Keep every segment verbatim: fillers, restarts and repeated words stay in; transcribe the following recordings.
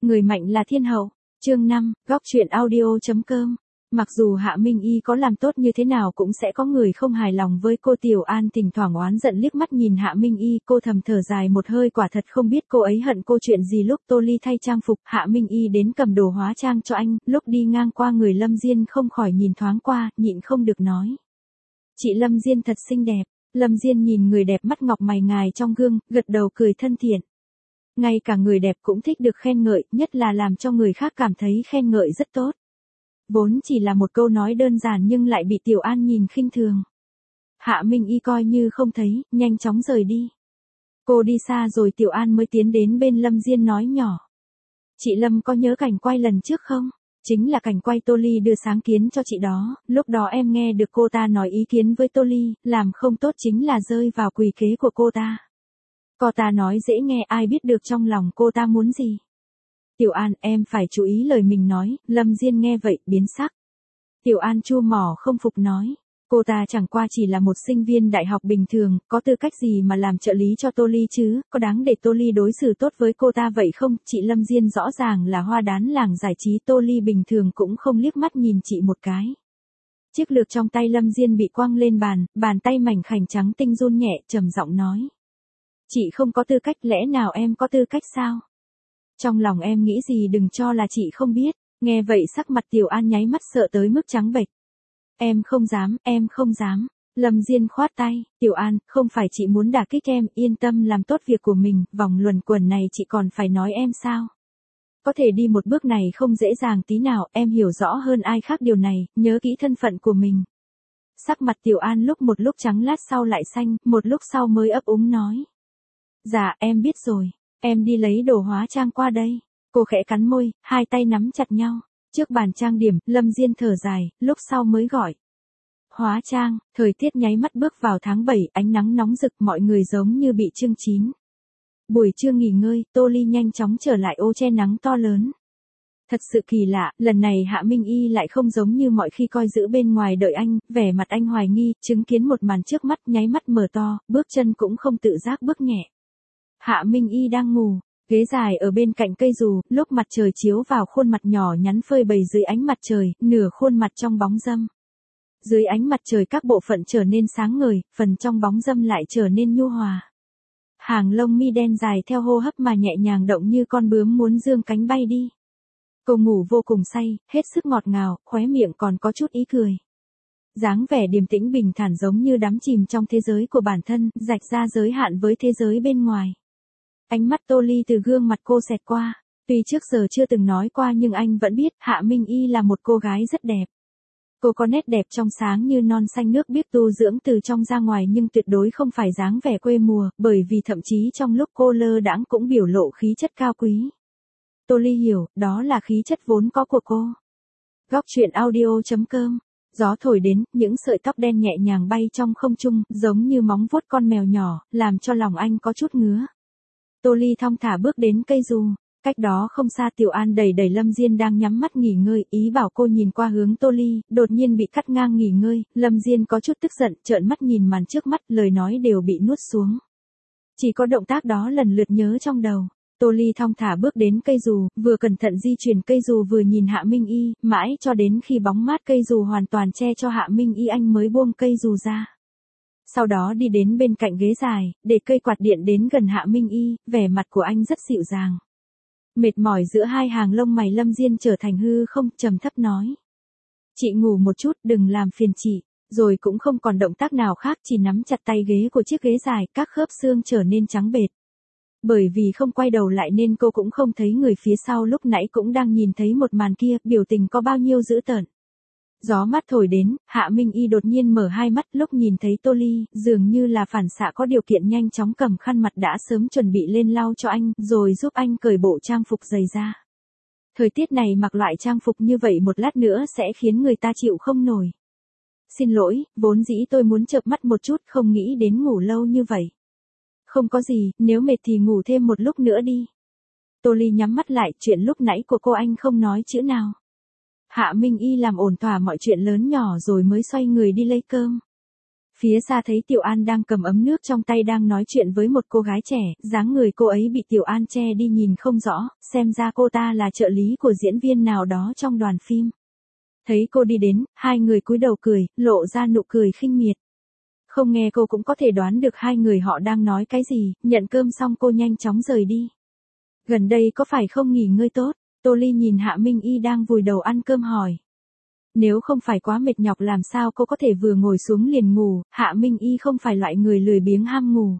Người mạnh là thiên hậu. Chương năm, góc truyện audio.com. Mặc dù Hạ Minh Y có làm tốt như thế nào cũng sẽ có người không hài lòng với cô. Tiểu An thỉnh thoảng oán giận liếc mắt nhìn Hạ Minh Y, cô thầm thở dài một hơi, quả thật không biết cô ấy hận cô chuyện gì. Lúc Tô Ly thay trang phục, Hạ Minh Y đến cầm đồ hóa trang cho anh, lúc đi ngang qua người Lâm Diên không khỏi nhìn thoáng qua, nhịn không được nói. Chị Lâm Diên thật xinh đẹp. Lâm Diên nhìn người đẹp mắt ngọc mày ngài trong gương, gật đầu cười thân thiện. Ngay cả người đẹp cũng thích được khen ngợi, nhất là làm cho người khác cảm thấy khen ngợi rất tốt. Vốn chỉ là một câu nói đơn giản nhưng lại bị Tiểu An nhìn khinh thường. Hạ Minh Y coi như không thấy, nhanh chóng rời đi. Cô đi xa rồi Tiểu An mới tiến đến bên Lâm Diên nói nhỏ. Chị Lâm có nhớ cảnh quay lần trước không? Chính là cảnh quay Tô Ly đưa sáng kiến cho chị đó, lúc đó em nghe được cô ta nói ý kiến với Tô Ly, làm không tốt chính là rơi vào quỷ kế của cô ta. Cô ta nói dễ nghe, ai biết được trong lòng cô ta muốn gì. Tiểu An, em phải chú ý lời mình nói. Lâm Diên nghe vậy, biến sắc. Tiểu An chua mỏ không phục nói. Cô ta chẳng qua chỉ là một sinh viên đại học bình thường, có tư cách gì mà làm trợ lý cho Tô Ly chứ, có đáng để Tô Ly đối xử tốt với cô ta vậy không? Chị Lâm Diên rõ ràng là hoa đán làng giải trí, Tô Ly bình thường cũng không liếc mắt nhìn chị một cái. Chiếc lược trong tay Lâm Diên bị quăng lên bàn, bàn tay mảnh khảnh trắng tinh run nhẹ, trầm giọng nói. Chị không có tư cách, lẽ nào em có tư cách sao? Trong lòng em nghĩ gì đừng cho là chị không biết. Nghe vậy sắc mặt Tiểu An nháy mắt sợ tới mức trắng bệch. Em không dám, em không dám. Lâm Diên khoát tay. Tiểu An, không phải chị muốn đả kích em, yên tâm làm tốt việc của mình, vòng luẩn quẩn này chị còn phải nói em sao? Có thể đi một bước này không dễ dàng tí nào, em hiểu rõ hơn ai khác điều này, nhớ kỹ thân phận của mình. Sắc mặt Tiểu An lúc một lúc trắng lát sau lại xanh, một lúc sau mới ấp úng nói. Dạ, em biết rồi. Em đi lấy đồ hóa trang qua đây. Cô khẽ cắn môi, hai tay nắm chặt nhau. Trước bàn trang điểm, Lâm Diên thở dài, lúc sau mới gọi. Hóa trang, thời tiết nháy mắt bước vào tháng bảy, ánh nắng nóng rực, mọi người giống như bị chưng chín. Buổi trưa nghỉ ngơi, Tô Ly nhanh chóng trở lại ô che nắng to lớn. Thật sự kỳ lạ, lần này Hạ Minh Y lại không giống như mọi khi coi giữ bên ngoài đợi anh, vẻ mặt anh hoài nghi, chứng kiến một màn trước mắt nháy mắt mở to, bước chân cũng không tự giác bước nhẹ. Hạ Minh Y đang ngủ, ghế dài ở bên cạnh cây dù, lúc mặt trời chiếu vào khuôn mặt nhỏ nhắn phơi bày dưới ánh mặt trời, nửa khuôn mặt trong bóng râm. Dưới ánh mặt trời các bộ phận trở nên sáng ngời, phần trong bóng râm lại trở nên nhu hòa. Hàng lông mi đen dài theo hô hấp mà nhẹ nhàng động như con bướm muốn dương cánh bay đi. Cô ngủ vô cùng say, hết sức ngọt ngào, khóe miệng còn có chút ý cười. Dáng vẻ điềm tĩnh bình thản giống như đắm chìm trong thế giới của bản thân, rạch ra giới hạn với thế giới bên ngoài. Ánh mắt Tô Ly từ gương mặt cô xẹt qua, tuy trước giờ chưa từng nói qua nhưng anh vẫn biết Hạ Minh Y là một cô gái rất đẹp. Cô có nét đẹp trong sáng như non xanh nước biếc tu dưỡng từ trong ra ngoài nhưng tuyệt đối không phải dáng vẻ quê mùa, bởi vì thậm chí trong lúc cô lơ đãng cũng biểu lộ khí chất cao quý. Tô Ly hiểu, đó là khí chất vốn có của cô. Góc truyện audio.com. Gió thổi đến, những sợi tóc đen nhẹ nhàng bay trong không trung, giống như móng vuốt con mèo nhỏ, làm cho lòng anh có chút ngứa. Tô Ly thong thả bước đến cây dù, cách đó không xa Tiểu An đẩy đẩy Lâm Diên đang nhắm mắt nghỉ ngơi, ý bảo cô nhìn qua hướng Tô Ly, đột nhiên bị cắt ngang nghỉ ngơi, Lâm Diên có chút tức giận, trợn mắt nhìn màn trước mắt, lời nói đều bị nuốt xuống. Chỉ có động tác đó lần lượt nhớ trong đầu. Tô Ly thong thả bước đến cây dù, vừa cẩn thận di chuyển cây dù vừa nhìn Hạ Minh Y, mãi cho đến khi bóng mát cây dù hoàn toàn che cho Hạ Minh Y anh mới buông cây dù ra. Sau đó đi đến bên cạnh ghế dài, để cây quạt điện đến gần Hạ Minh Y, vẻ mặt của anh rất dịu dàng. Mệt mỏi giữa hai hàng lông mày Lâm Diên trở thành hư không, trầm thấp nói. Chị ngủ một chút, đừng làm phiền chị, rồi cũng không còn động tác nào khác, chỉ nắm chặt tay ghế của chiếc ghế dài, các khớp xương trở nên trắng bệch. Bởi vì không quay đầu lại nên cô cũng không thấy người phía sau lúc nãy cũng đang nhìn thấy một màn kia, biểu tình có bao nhiêu dữ tợn. Gió mát thổi đến, Hạ Minh Y đột nhiên mở hai mắt lúc nhìn thấy Tô Ly, dường như là phản xạ có điều kiện nhanh chóng cầm khăn mặt đã sớm chuẩn bị lên lau cho anh, rồi giúp anh cởi bộ trang phục dày ra. Thời tiết này mặc loại trang phục như vậy một lát nữa sẽ khiến người ta chịu không nổi. Xin lỗi, vốn dĩ tôi muốn chợp mắt một chút, không nghĩ đến ngủ lâu như vậy. Không có gì, nếu mệt thì ngủ thêm một lúc nữa đi. Tô Ly nhắm mắt lại, chuyện lúc nãy của cô anh không nói chữ nào. Hạ Minh Y làm ổn thỏa mọi chuyện lớn nhỏ rồi mới xoay người đi lấy cơm. Phía xa thấy Tiểu An đang cầm ấm nước trong tay đang nói chuyện với một cô gái trẻ, dáng người cô ấy bị Tiểu An che đi nhìn không rõ, xem ra cô ta là trợ lý của diễn viên nào đó trong đoàn phim. Thấy cô đi đến, hai người cúi đầu cười, lộ ra nụ cười khinh miệt. Không nghe cô cũng có thể đoán được hai người họ đang nói cái gì, nhận cơm xong cô nhanh chóng rời đi. Gần đây có phải không nghỉ ngơi tốt? Tô Ly nhìn Hạ Minh Y đang vùi đầu ăn cơm hỏi. Nếu không phải quá mệt nhọc làm sao cô có thể vừa ngồi xuống liền ngủ, Hạ Minh Y không phải loại người lười biếng ham ngủ.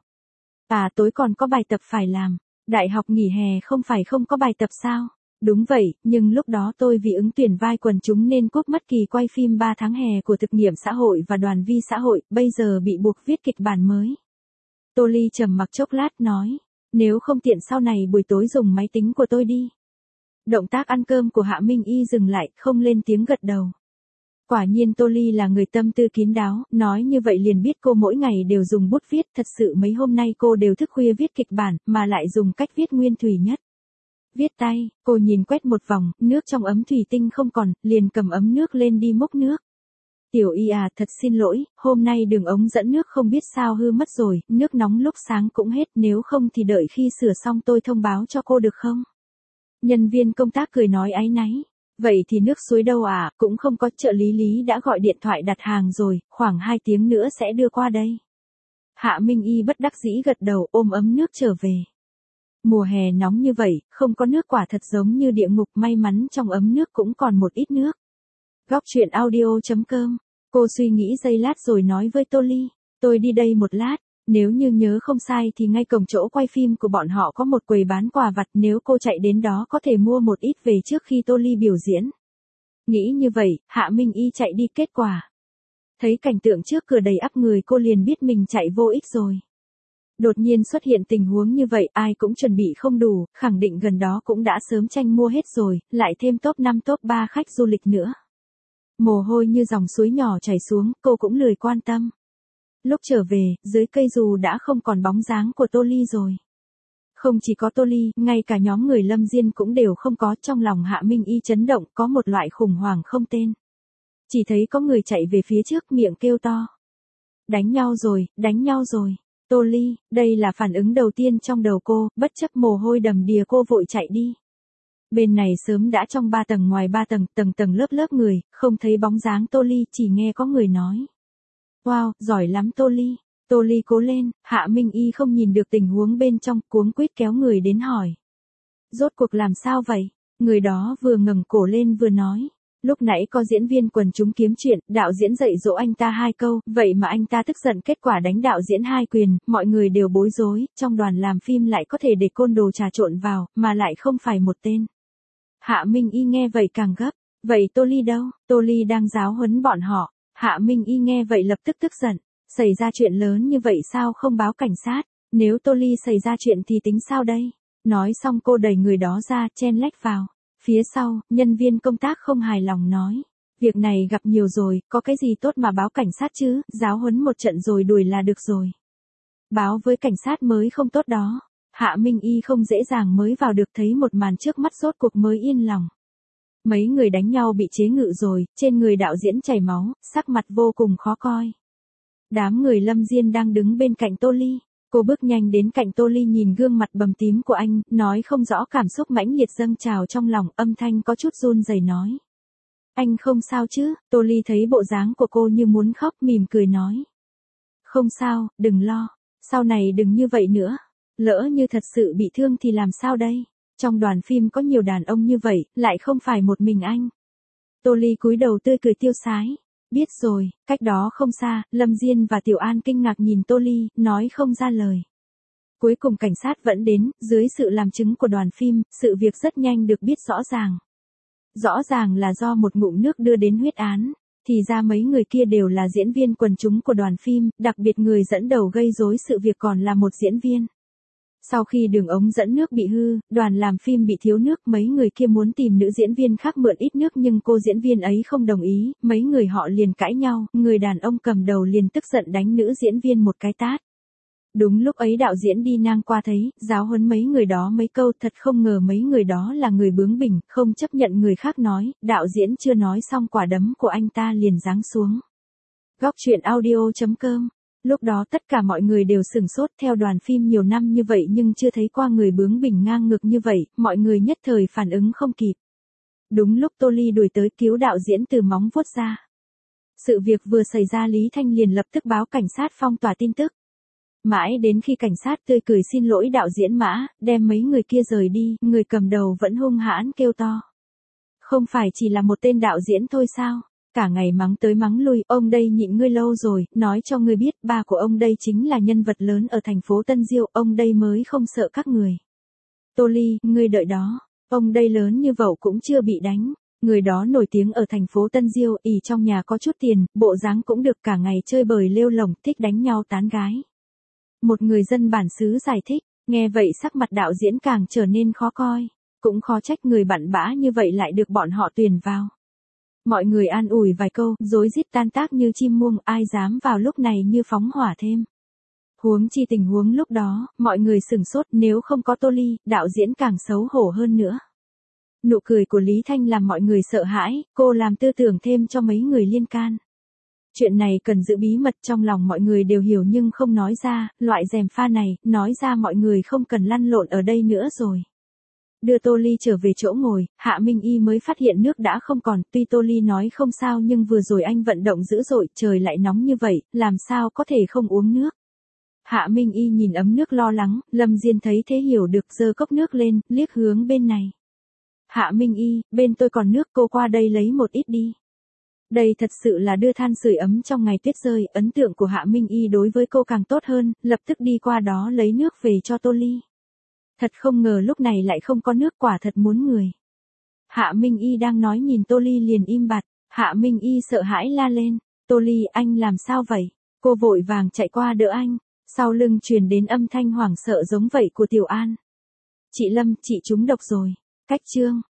À tối còn có bài tập phải làm, đại học nghỉ hè không phải không có bài tập sao? Đúng vậy, nhưng lúc đó tôi vì ứng tuyển vai quần chúng nên cúp mất kỳ quay phim ba tháng hè của thực nghiệm xã hội và đoàn vi xã hội, bây giờ bị buộc viết kịch bản mới. Tô Ly trầm mặc chốc lát nói, nếu không tiện sau này buổi tối dùng máy tính của tôi đi. Động tác ăn cơm của Hạ Minh Y dừng lại, không lên tiếng gật đầu. Quả nhiên Tô Ly là người tâm tư kín đáo, nói như vậy liền biết cô mỗi ngày đều dùng bút viết, thật sự mấy hôm nay cô đều thức khuya viết kịch bản, mà lại dùng cách viết nguyên thủy nhất. Viết tay, cô nhìn quét một vòng, nước trong ấm thủy tinh không còn, liền cầm ấm nước lên đi múc nước. Tiểu Y à, thật xin lỗi, hôm nay đường ống dẫn nước không biết sao hư mất rồi, nước nóng lúc sáng cũng hết, nếu không thì đợi khi sửa xong tôi thông báo cho cô được không? Nhân viên công tác cười nói áy náy. Vậy thì nước suối đâu à, cũng không có, trợ lý Lý đã gọi điện thoại đặt hàng rồi, khoảng hai tiếng nữa sẽ đưa qua đây. Hạ Minh Y bất đắc dĩ gật đầu ôm ấm nước trở về. Mùa hè nóng như vậy, không có nước quả thật giống như địa ngục, may mắn trong ấm nước cũng còn một ít nước. Góc truyện audio chấm com, cô suy nghĩ giây lát rồi nói với Tô Ly, tôi đi đây một lát. Nếu như nhớ không sai thì ngay cổng chỗ quay phim của bọn họ có một quầy bán quà vặt, nếu cô chạy đến đó có thể mua một ít về trước khi Tô Ly biểu diễn. Nghĩ như vậy, Hạ Minh Y chạy đi kết quả. Thấy cảnh tượng trước cửa đầy ắp người cô liền biết mình chạy vô ích rồi. Đột nhiên xuất hiện tình huống như vậy ai cũng chuẩn bị không đủ, khẳng định gần đó cũng đã sớm tranh mua hết rồi, lại thêm top năm top ba khách du lịch nữa. Mồ hôi như dòng suối nhỏ chảy xuống, cô cũng lười quan tâm. Lúc trở về, dưới cây dù đã không còn bóng dáng của Tô Ly rồi. Không chỉ có Tô Ly, ngay cả nhóm người Lâm Diên cũng đều không có, trong lòng Hạ Minh Y chấn động, có một loại khủng hoảng không tên. Chỉ thấy có người chạy về phía trước miệng kêu to. Đánh nhau rồi, đánh nhau rồi. Tô Ly, đây là phản ứng đầu tiên trong đầu cô, bất chấp mồ hôi đầm đìa cô vội chạy đi. Bên này sớm đã trong ba tầng ngoài ba tầng, tầng tầng lớp lớp người, không thấy bóng dáng Tô Ly, chỉ nghe có người nói. Wow, giỏi lắm Tô Ly. Tô Ly cố lên, Hạ Minh Y không nhìn được tình huống bên trong, cuống quýt kéo người đến hỏi. Rốt cuộc làm sao vậy? Người đó vừa ngẩng cổ lên vừa nói. Lúc nãy có diễn viên quần chúng kiếm chuyện, đạo diễn dạy dỗ anh ta hai câu, vậy mà anh ta tức giận kết quả đánh đạo diễn hai quyền, mọi người đều bối rối, trong đoàn làm phim lại có thể để côn đồ trà trộn vào, mà lại không phải một tên. Hạ Minh Y nghe vậy càng gấp, vậy Tô Ly đâu? Tô Ly đang giáo huấn bọn họ. Hạ Minh Y nghe vậy lập tức tức giận, xảy ra chuyện lớn như vậy sao không báo cảnh sát, nếu Tô Ly xảy ra chuyện thì tính sao đây? Nói xong cô đẩy người đó ra, chen lách vào. Phía sau, nhân viên công tác không hài lòng nói, việc này gặp nhiều rồi, có cái gì tốt mà báo cảnh sát chứ, giáo huấn một trận rồi đuổi là được rồi. Báo với cảnh sát mới không tốt đó. Hạ Minh Y không dễ dàng mới vào được, thấy một màn trước mắt rốt cuộc mới yên lòng. Mấy người đánh nhau bị chế ngự rồi, trên người đạo diễn chảy máu, sắc mặt vô cùng khó coi. Đám người Lâm Diên đang đứng bên cạnh Tô Ly. Cô bước nhanh đến cạnh Tô Ly nhìn gương mặt bầm tím của anh, nói không rõ cảm xúc mãnh liệt dâng trào trong lòng, âm thanh có chút run rẩy nói. Anh không sao chứ? Tô Ly thấy bộ dáng của cô như muốn khóc, mỉm cười nói. Không sao, đừng lo, sau này đừng như vậy nữa. Lỡ như thật sự bị thương thì làm sao đây? Trong đoàn phim có nhiều đàn ông như vậy, lại không phải một mình anh. Tô Ly cúi đầu tươi cười tiêu sái. Biết rồi, cách đó không xa, Lâm Diên và Tiểu An kinh ngạc nhìn Tô Ly, nói không ra lời. Cuối cùng cảnh sát vẫn đến, dưới sự làm chứng của đoàn phim, sự việc rất nhanh được biết rõ ràng. Rõ ràng là do một ngụm nước đưa đến huyết án, thì ra mấy người kia đều là diễn viên quần chúng của đoàn phim, đặc biệt người dẫn đầu gây rối sự việc còn là một diễn viên. Sau khi đường ống dẫn nước bị hư, đoàn làm phim bị thiếu nước, mấy người kia muốn tìm nữ diễn viên khác mượn ít nước nhưng cô diễn viên ấy không đồng ý, mấy người họ liền cãi nhau, người đàn ông cầm đầu liền tức giận đánh nữ diễn viên một cái tát. Đúng lúc ấy đạo diễn đi ngang qua thấy, giáo huấn mấy người đó mấy câu, thật không ngờ mấy người đó là người bướng bỉnh, không chấp nhận người khác nói, đạo diễn chưa nói xong quả đấm của anh ta liền giáng xuống. Góc truyện audio chấm com. Lúc đó tất cả mọi người đều sửng sốt, theo đoàn phim nhiều năm như vậy nhưng chưa thấy qua người bướng bỉnh ngang ngược như vậy, mọi người nhất thời phản ứng không kịp. Đúng lúc Tô Ly đuổi tới cứu đạo diễn từ móng vuốt ra. Sự việc vừa xảy ra Lý Thanh liền lập tức báo cảnh sát phong tỏa tin tức. Mãi đến khi cảnh sát tươi cười xin lỗi đạo diễn Mã, đem mấy người kia rời đi, người cầm đầu vẫn hung hãn kêu to. Không phải chỉ là một tên đạo diễn thôi sao? Cả ngày mắng tới mắng lui, ông đây nhịn ngươi lâu rồi, nói cho ngươi biết, ba của ông đây chính là nhân vật lớn ở thành phố Tân Diêu, ông đây mới không sợ các người. Tô Ly, ngươi đợi đó, ông đây lớn như vậu cũng chưa bị đánh. Người đó nổi tiếng ở thành phố Tân Diêu, ỷ trong nhà có chút tiền, bộ dáng cũng được, cả ngày chơi bời lêu lổng, thích đánh nhau tán gái. Một người dân bản xứ giải thích, nghe vậy sắc mặt đạo diễn càng trở nên khó coi, cũng khó trách người bặn bã như vậy lại được bọn họ tuyển vào. Mọi người an ủi vài câu, rối rít tan tác như chim muông, ai dám vào lúc này như phóng hỏa thêm. Huống chi tình huống lúc đó, mọi người sửng sốt, nếu không có Tô Ly, đạo diễn càng xấu hổ hơn nữa. Nụ cười của Lý Thanh làm mọi người sợ hãi, cô làm tư tưởng thêm cho mấy người liên can. Chuyện này cần giữ bí mật, trong lòng mọi người đều hiểu nhưng không nói ra, loại gièm pha này, nói ra mọi người không cần lăn lộn ở đây nữa rồi. Đưa Tô Ly trở về chỗ ngồi, Hạ Minh Y mới phát hiện nước đã không còn, tuy Tô Ly nói không sao nhưng vừa rồi anh vận động dữ dội, trời lại nóng như vậy, làm sao có thể không uống nước. Hạ Minh Y nhìn ấm nước lo lắng, Lâm Diên thấy thế hiểu được, giơ cốc nước lên, liếc hướng bên này. Hạ Minh Y, bên tôi còn nước, cô qua đây lấy một ít đi. Đây thật sự là đưa than sưởi ấm trong ngày tuyết rơi, ấn tượng của Hạ Minh Y đối với cô càng tốt hơn, lập tức đi qua đó lấy nước về cho Tô Ly. Thật không ngờ lúc này lại không có nước, quả thật muốn người. Hạ Minh Y đang nói nhìn Tô Ly liền im bặt, Hạ Minh Y sợ hãi la lên, Tô Ly, anh làm sao vậy? Cô vội vàng chạy qua đỡ anh, sau lưng truyền đến âm thanh hoảng sợ giống vậy của Tiểu An. Chị Lâm, chị trúng độc rồi. Cách chương.